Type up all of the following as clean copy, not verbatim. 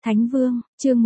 Thánh Vương, chương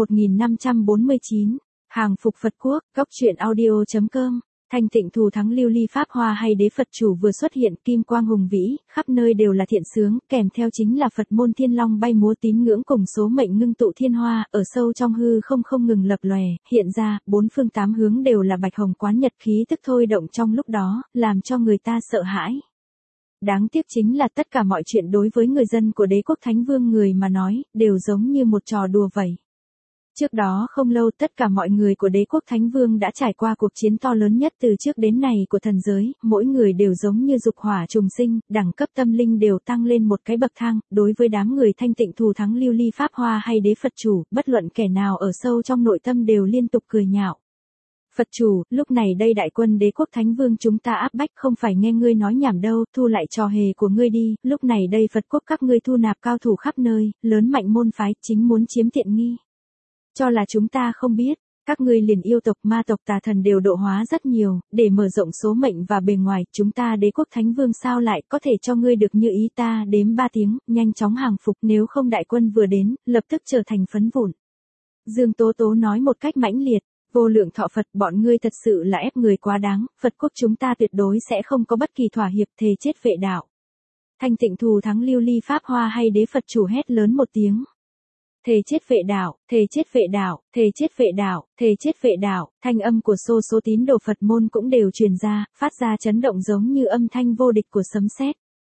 1549, hàng phục Phật quốc, góc truyện audio.com. Thanh tịnh thù thắng lưu ly pháp hoa hay đế Phật chủ vừa xuất hiện, kim quang hùng vĩ, khắp nơi đều là thiện sướng, kèm theo chính là Phật môn thiên long bay múa tín ngưỡng cùng số mệnh ngưng tụ thiên hoa, ở sâu trong hư không ngừng lập lòe, hiện ra, bốn phương tám hướng đều là bạch hồng quán nhật khí tức thôi động trong lúc đó, làm cho người ta sợ hãi. Đáng tiếc chính là tất cả mọi chuyện đối với người dân của đế quốc Thánh Vương người mà nói, đều giống như một trò đùa vậy. Trước đó không lâu tất cả mọi người của đế quốc Thánh Vương đã trải qua cuộc chiến to lớn nhất từ trước đến nay của thần giới, mỗi người đều giống như dục hỏa trùng sinh, đẳng cấp tâm linh đều tăng lên một cái bậc thang, đối với đám người thanh tịnh thù thắng lưu ly pháp hoa hay đế Phật chủ, bất luận kẻ nào ở sâu trong nội tâm đều liên tục cười nhạo. Phật chủ, lúc này đây đại quân đế quốc Thánh Vương chúng ta áp bách không phải nghe ngươi nói nhảm đâu, thu lại trò hề của ngươi đi, lúc này đây Phật quốc các ngươi thu nạp cao thủ khắp nơi, lớn mạnh môn phái, chính muốn chiếm tiện nghi. Cho là chúng ta không biết, các ngươi liền yêu tộc ma tộc tà thần đều độ hóa rất nhiều, để mở rộng số mệnh và bề ngoài, chúng ta đế quốc Thánh Vương sao lại có thể cho ngươi được như ý ta, đếm 3 tiếng, nhanh chóng hàng phục, nếu không đại quân vừa đến, lập tức trở thành phấn vụn. Dương Tố Tố nói một cách mãnh liệt. Vô lượng thọ Phật, bọn ngươi thật sự là ép người quá đáng, Phật quốc chúng ta tuyệt đối sẽ không có bất kỳ thỏa hiệp, thề chết vệ đạo. Thanh tịnh thù thắng lưu ly pháp hoa hay đế Phật chủ hét lớn một tiếng. Thề chết vệ đạo, thề chết vệ đạo, thề chết vệ đạo, thề chết vệ đạo, thanh âm của số tín đồ Phật môn cũng đều truyền ra, phát ra chấn động giống như âm thanh vô địch của sấm sét.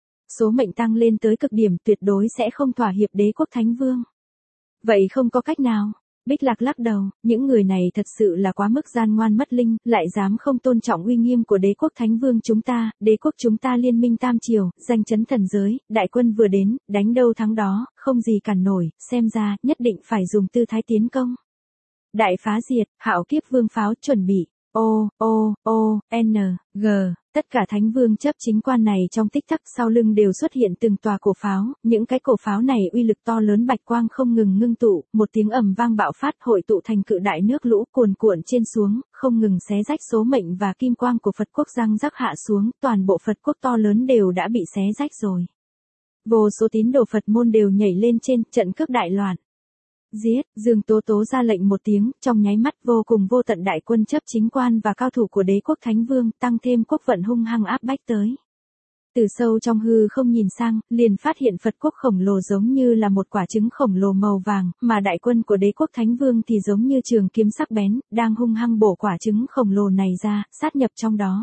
Số mệnh tăng lên tới cực điểm, tuyệt đối sẽ không thỏa hiệp đế quốc Thánh Vương. Vậy không có cách nào. Bích Lạc lắc đầu, những người này thật sự là quá mức gian ngoan mất linh, lại dám không tôn trọng uy nghiêm của đế quốc Thánh Vương chúng ta, đế quốc chúng ta liên minh tam triều, danh chấn thần giới, đại quân vừa đến, đánh đâu thắng đó, không gì cản nổi, xem ra, nhất định phải dùng tư thái tiến công. Đại phá diệt, hạo kiếp vương pháo chuẩn bị, tất cả Thánh Vương chấp chính quan này trong tích tắc sau lưng đều xuất hiện từng tòa cổ pháo, những cái cổ pháo này uy lực to lớn bạch quang không ngừng ngưng tụ, một tiếng ầm vang bạo phát hội tụ thành cự đại nước lũ cuồn cuộn trên xuống, không ngừng xé rách số mệnh và kim quang của Phật quốc răng rắc hạ xuống, toàn bộ Phật quốc to lớn đều đã bị xé rách rồi. Vô số tín đồ Phật môn đều nhảy lên trên, trận cướp đại loạn. Giết, Dương Tố Tố ra lệnh một tiếng, trong nháy mắt vô cùng vô tận đại quân chấp chính quan và cao thủ của đế quốc Thánh Vương, tăng thêm quốc vận hung hăng áp bách tới. Từ sâu trong hư không nhìn sang, liền phát hiện Phật quốc khổng lồ giống như là một quả trứng khổng lồ màu vàng, mà đại quân của đế quốc Thánh Vương thì giống như trường kiếm sắc bén, đang hung hăng bổ quả trứng khổng lồ này ra, sát nhập trong đó.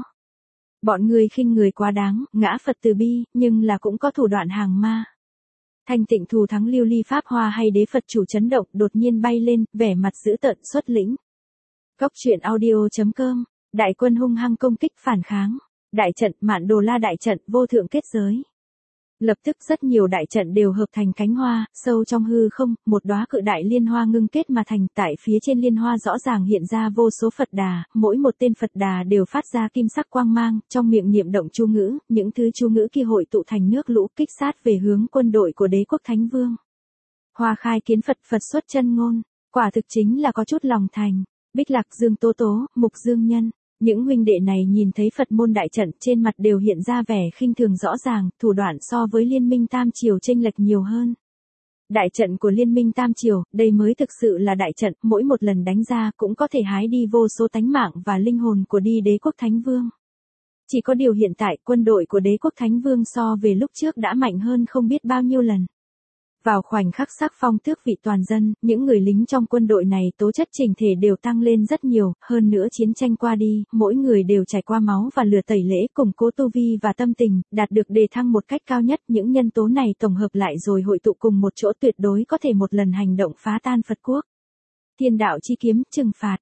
Bọn người khinh người quá đáng, ngã Phật từ bi, nhưng là cũng có thủ đoạn hàng ma. Thanh tịnh thù thắng lưu ly pháp hoa hay đế Phật chủ chấn động, đột nhiên bay lên, vẻ mặt dữ tợn xuất lĩnh. Góc truyện audio.com, đại quân hung hăng công kích phản kháng. Đại trận Mạn Đồ La đại trận vô thượng kết giới. Lập tức rất nhiều đại trận đều hợp thành cánh hoa, sâu trong hư không, một đóa cự đại liên hoa ngưng kết mà thành, tại phía trên liên hoa rõ ràng hiện ra vô số Phật đà, mỗi một tên Phật đà đều phát ra kim sắc quang mang, trong miệng niệm động chú ngữ, những thứ chú ngữ kia hội tụ thành nước lũ kích sát về hướng quân đội của đế quốc Thánh Vương. Hoa khai kiến Phật, Phật xuất chân ngôn, quả thực chính là có chút lòng thành. Bích Lạc, Dương Tố Tố, Mục Dương Nhân. Những huynh đệ này nhìn thấy Phật môn đại trận trên mặt đều hiện ra vẻ khinh thường rõ ràng, thủ đoạn so với liên minh tam triều chênh lệch nhiều hơn. Đại trận của liên minh tam triều, đây mới thực sự là đại trận, mỗi một lần đánh ra cũng có thể hái đi vô số tánh mạng và linh hồn của đi đế quốc Thánh Vương. Chỉ có điều hiện tại quân đội của đế quốc Thánh Vương so về lúc trước đã mạnh hơn không biết bao nhiêu lần. Vào khoảnh khắc sắc phong tước vị toàn dân, những người lính trong quân đội này tố chất chỉnh thể đều tăng lên rất nhiều, hơn nữa chiến tranh qua đi, mỗi người đều trải qua máu và lửa tẩy lễ củng cố tu vi và tâm tình, đạt được đề thăng một cách cao nhất, những nhân tố này tổng hợp lại rồi hội tụ cùng một chỗ tuyệt đối có thể một lần hành động phá tan Phật quốc. Thiên đạo chi kiếm, trừng phạt.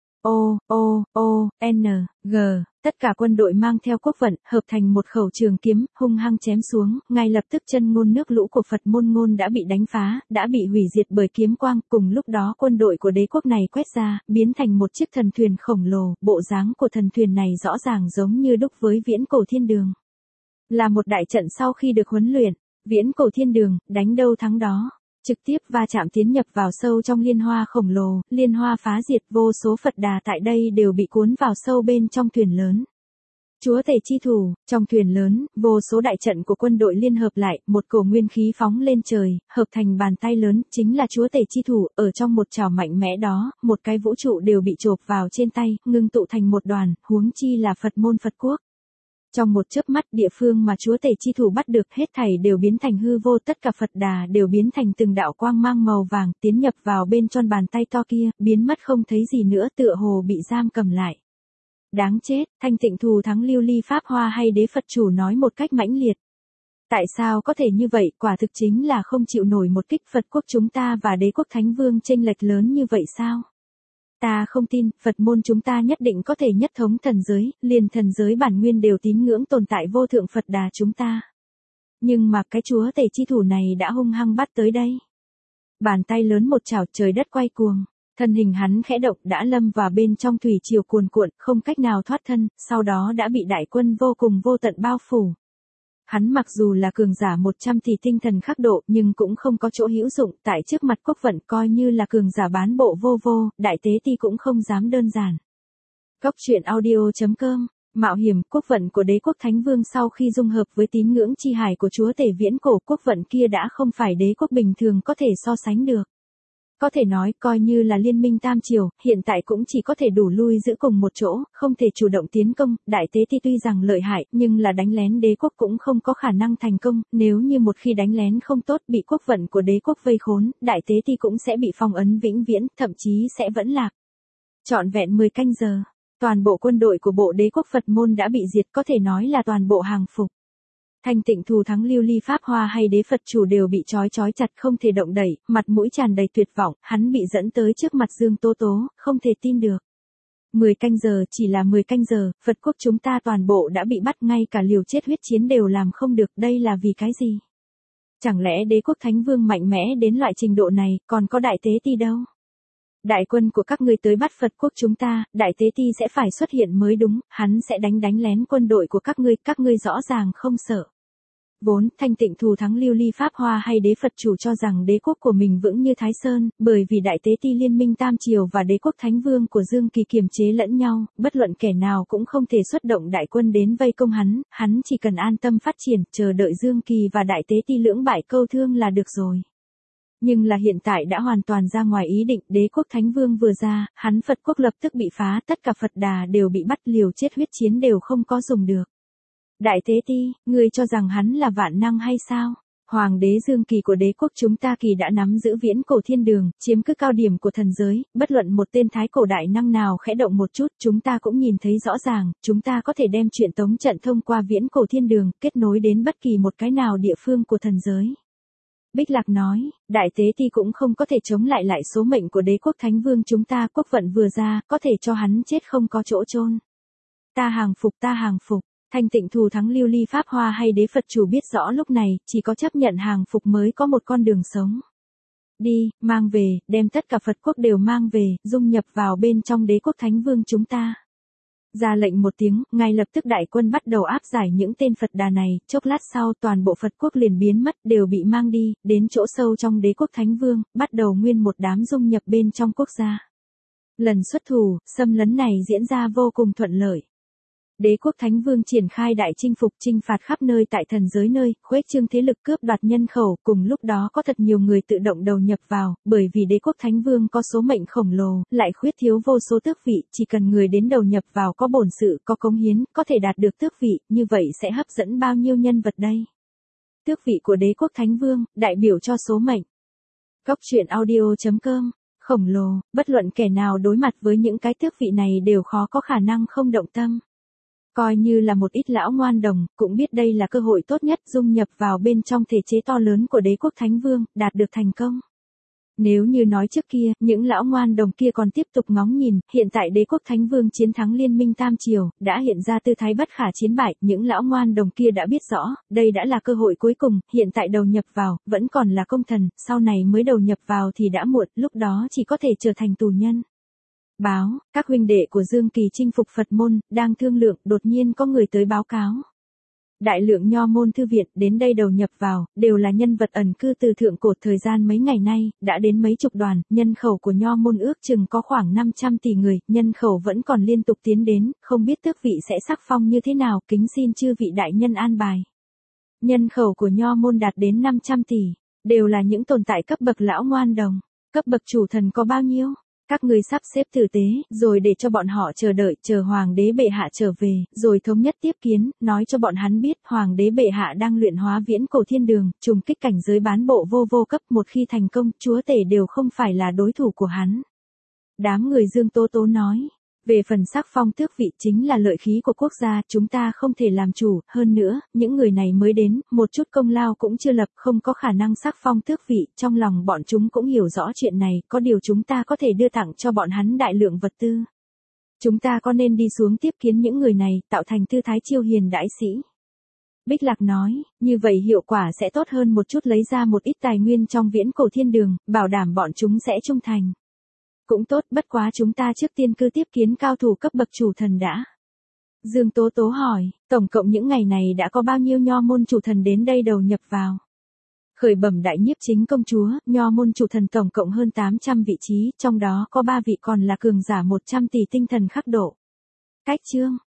Tất cả quân đội mang theo quốc vận, hợp thành một khẩu trường kiếm, hung hăng chém xuống, ngay lập tức chân ngôn nước lũ của Phật môn ngôn đã bị đánh phá, đã bị hủy diệt bởi kiếm quang, cùng lúc đó quân đội của đế quốc này quét ra, biến thành một chiếc thần thuyền khổng lồ, bộ dáng của thần thuyền này rõ ràng giống như đúc với viễn cổ thiên đường. Là một đại trận sau khi được huấn luyện, viễn cổ thiên đường, đánh đâu thắng đó. Trực tiếp va chạm tiến nhập vào sâu trong liên hoa khổng lồ, liên hoa phá diệt vô số Phật đà tại đây đều bị cuốn vào sâu bên trong thuyền lớn. Chúa tể chi thủ, trong thuyền lớn, vô số đại trận của quân đội liên hợp lại, một cổ nguyên khí phóng lên trời, hợp thành bàn tay lớn, chính là chúa tể chi thủ, ở trong một chảo mạnh mẽ đó, một cái vũ trụ đều bị chộp vào trên tay, ngưng tụ thành một đoàn, huống chi là Phật môn Phật quốc. Trong một chớp mắt, địa phương mà chúa tể chi thủ bắt được hết thảy đều biến thành hư vô, tất cả Phật đà đều biến thành từng đạo quang mang màu vàng, tiến nhập vào bên trong bàn tay to kia, biến mất không thấy gì nữa, tựa hồ bị giam cầm lại. Đáng chết, Thanh Tịnh thù thắng lưu ly pháp hoa hay đế Phật chủ nói một cách mãnh liệt. Tại sao có thể như vậy, quả thực chính là không chịu nổi một kích Phật quốc chúng ta và đế quốc Thánh Vương chênh lệch lớn như vậy sao? Ta không tin, Phật môn chúng ta nhất định có thể nhất thống thần giới, liền thần giới bản nguyên đều tín ngưỡng tồn tại vô thượng Phật đà chúng ta. Nhưng mà cái chúa tể chi thủ này đã hung hăng bắt tới đây. Bàn tay lớn một chảo, trời đất quay cuồng. Thân hình hắn khẽ động đã lâm vào bên trong thủy triều cuồn cuộn, không cách nào thoát thân, sau đó đã bị đại quân vô cùng vô tận bao phủ. Hắn mặc dù là cường giả 100 tỷ tinh thần khắc độ nhưng cũng không có chỗ hữu dụng, tại trước mặt quốc vận coi như là cường giả bán bộ vô vô, đại tế ti cũng không dám đơn giản. Góc truyện audio.com, mạo hiểm, quốc vận của đế quốc Thánh Vương sau khi dung hợp với tín ngưỡng chi hải của chúa tể viễn cổ, quốc vận kia đã không phải đế quốc bình thường có thể so sánh được. Có thể nói, coi như là liên minh tam triều, hiện tại cũng chỉ có thể đủ lui giữ cùng một chỗ, không thể chủ động tiến công, đại tế ti tuy rằng lợi hại, nhưng là đánh lén đế quốc cũng không có khả năng thành công, nếu như một khi đánh lén không tốt bị quốc vận của đế quốc vây khốn, đại tế ti cũng sẽ bị phong ấn vĩnh viễn, thậm chí sẽ vẫn lạc. Trọn vẹn 10 canh giờ, toàn bộ quân đội của bộ đế quốc Phật môn đã bị diệt, có thể nói là toàn bộ hàng phục. Thanh Tịnh thù thắng lưu ly pháp hoa hay đế Phật chủ đều bị trói chặt không thể động đẩy, mặt mũi tràn đầy tuyệt vọng, hắn bị dẫn tới trước mặt Dương Tố Tố, không thể tin được. 10 canh giờ, chỉ là 10 canh giờ, Phật quốc chúng ta toàn bộ đã bị bắt, ngay cả liều chết huyết chiến đều làm không được, đây là vì cái gì? Chẳng lẽ đế quốc Thánh Vương mạnh mẽ đến loại trình độ này, còn có đại tế ti đâu? Đại quân của các ngươi tới bắt Phật quốc chúng ta, đại tế ti sẽ phải xuất hiện mới đúng, hắn sẽ đánh lén quân đội của các ngươi rõ ràng không sợ. Vốn, Thanh Tịnh thù thắng lưu ly pháp hoa hay đế Phật chủ cho rằng đế quốc của mình vững như Thái Sơn, bởi vì đại tế ti liên minh tam triều và đế quốc Thánh Vương của Dương Kỳ kiềm chế lẫn nhau, bất luận kẻ nào cũng không thể xuất động đại quân đến vây công hắn chỉ cần an tâm phát triển, chờ đợi Dương Kỳ và đại tế ti lưỡng bại câu thương là được rồi. Nhưng là hiện tại đã hoàn toàn ra ngoài ý định, đế quốc Thánh Vương vừa ra, hắn Phật quốc lập tức bị phá, tất cả Phật đà đều bị bắt, liều chết huyết chiến đều không có dùng được. Đại tế ti, ngươi cho rằng hắn là vạn năng hay sao? Hoàng đế Dương Kỳ của đế quốc chúng ta kỳ đã nắm giữ viễn cổ thiên đường, chiếm cứ cao điểm của thần giới, bất luận một tên thái cổ đại năng nào khẽ động một chút, chúng ta cũng nhìn thấy rõ ràng, chúng ta có thể đem chuyện tống trận thông qua viễn cổ thiên đường, kết nối đến bất kỳ một cái nào địa phương của thần giới. Bích Lạc nói, đại tế ti cũng không có thể chống lại số mệnh của đế quốc Thánh Vương chúng ta, quốc vận vừa ra, có thể cho hắn chết không có chỗ chôn. Ta hàng phục. Thanh Tịnh thù thắng lưu ly pháp hoa hay đế Phật chủ biết rõ lúc này, chỉ có chấp nhận hàng phục mới có một con đường sống. Đi, mang về, đem tất cả Phật quốc đều mang về, dung nhập vào bên trong đế quốc Thánh Vương chúng ta. Ra lệnh một tiếng, ngay lập tức đại quân bắt đầu áp giải những tên Phật đà này, chốc lát sau toàn bộ Phật quốc liền biến mất, đều bị mang đi, đến chỗ sâu trong đế quốc Thánh Vương, bắt đầu nguyên một đám dung nhập bên trong quốc gia. Lần xuất thủ, xâm lấn này diễn ra vô cùng thuận lợi. Đế quốc Thánh Vương triển khai đại chinh phục, chinh phạt khắp nơi tại thần giới nơi, khuếch trương thế lực, cướp đoạt nhân khẩu, cùng lúc đó có thật nhiều người tự động đầu nhập vào, bởi vì đế quốc Thánh Vương có số mệnh khổng lồ, lại khuyết thiếu vô số tước vị, chỉ cần người đến đầu nhập vào có bổn sự, có cống hiến, có thể đạt được tước vị, như vậy sẽ hấp dẫn bao nhiêu nhân vật đây? Tước vị của đế quốc Thánh Vương, đại biểu cho số mệnh. Góc truyện audio.com, khổng lồ, bất luận kẻ nào đối mặt với những cái tước vị này đều khó có khả năng không động tâm. Coi như là một ít lão ngoan đồng, cũng biết đây là cơ hội tốt nhất dung nhập vào bên trong thể chế to lớn của đế quốc Thánh Vương, đạt được thành công. Nếu như nói trước kia, những lão ngoan đồng kia còn tiếp tục ngóng nhìn, hiện tại đế quốc Thánh Vương chiến thắng liên minh tam triều, đã hiện ra tư thái bất khả chiến bại, những lão ngoan đồng kia đã biết rõ, đây đã là cơ hội cuối cùng, hiện tại đầu nhập vào, vẫn còn là công thần, sau này mới đầu nhập vào thì đã muộn, lúc đó chỉ có thể trở thành tù nhân. Báo, các huynh đệ của Dương Kỳ chinh phục Phật môn, đang thương lượng, đột nhiên có người tới báo cáo. Đại lượng nho môn thư viện đến đây đầu nhập vào, đều là nhân vật ẩn cư từ thượng cổ. Thời gian mấy ngày nay, đã đến mấy chục đoàn, nhân khẩu của nho môn ước chừng có khoảng 500 tỷ người, nhân khẩu vẫn còn liên tục tiến đến, không biết tước vị sẽ sắc phong như thế nào, kính xin chư vị đại nhân an bài. Nhân khẩu của nho môn đạt đến 500 tỷ, đều là những tồn tại cấp bậc lão ngoan đồng. Cấp bậc chủ thần có bao nhiêu? Các người sắp xếp tử tế, rồi để cho bọn họ chờ đợi, chờ hoàng đế bệ hạ trở về, rồi thống nhất tiếp kiến, nói cho bọn hắn biết hoàng đế bệ hạ đang luyện hóa viễn cổ thiên đường, trùng kích cảnh giới bán bộ vô cấp, một khi thành công, chúa tể đều không phải là đối thủ của hắn. Đám người Dương Tố Tố nói, về phần sắc phong tước vị chính là lợi khí của quốc gia, chúng ta không thể làm chủ, hơn nữa, những người này mới đến, một chút công lao cũng chưa lập, không có khả năng sắc phong tước vị, trong lòng bọn chúng cũng hiểu rõ chuyện này, có điều chúng ta có thể đưa tặng cho bọn hắn đại lượng vật tư. Chúng ta có nên đi xuống tiếp kiến những người này, tạo thành tư thái chiêu hiền đãi sĩ. Bích Lạc nói, như vậy hiệu quả sẽ tốt hơn một chút, lấy ra một ít tài nguyên trong viễn cổ thiên đường, bảo đảm bọn chúng sẽ trung thành. Cũng tốt, bất quá chúng ta trước tiên cứ tiếp kiến cao thủ cấp bậc chủ thần đã. Dương Tố Tố hỏi, tổng cộng những ngày này đã có bao nhiêu nho môn chủ thần đến đây đầu nhập vào? Khởi bẩm đại nhiếp chính công chúa, nho môn chủ thần tổng cộng hơn 800 vị trí, trong đó có 3 vị còn là cường giả 100 tỷ tinh thần khắc độ. Cách chương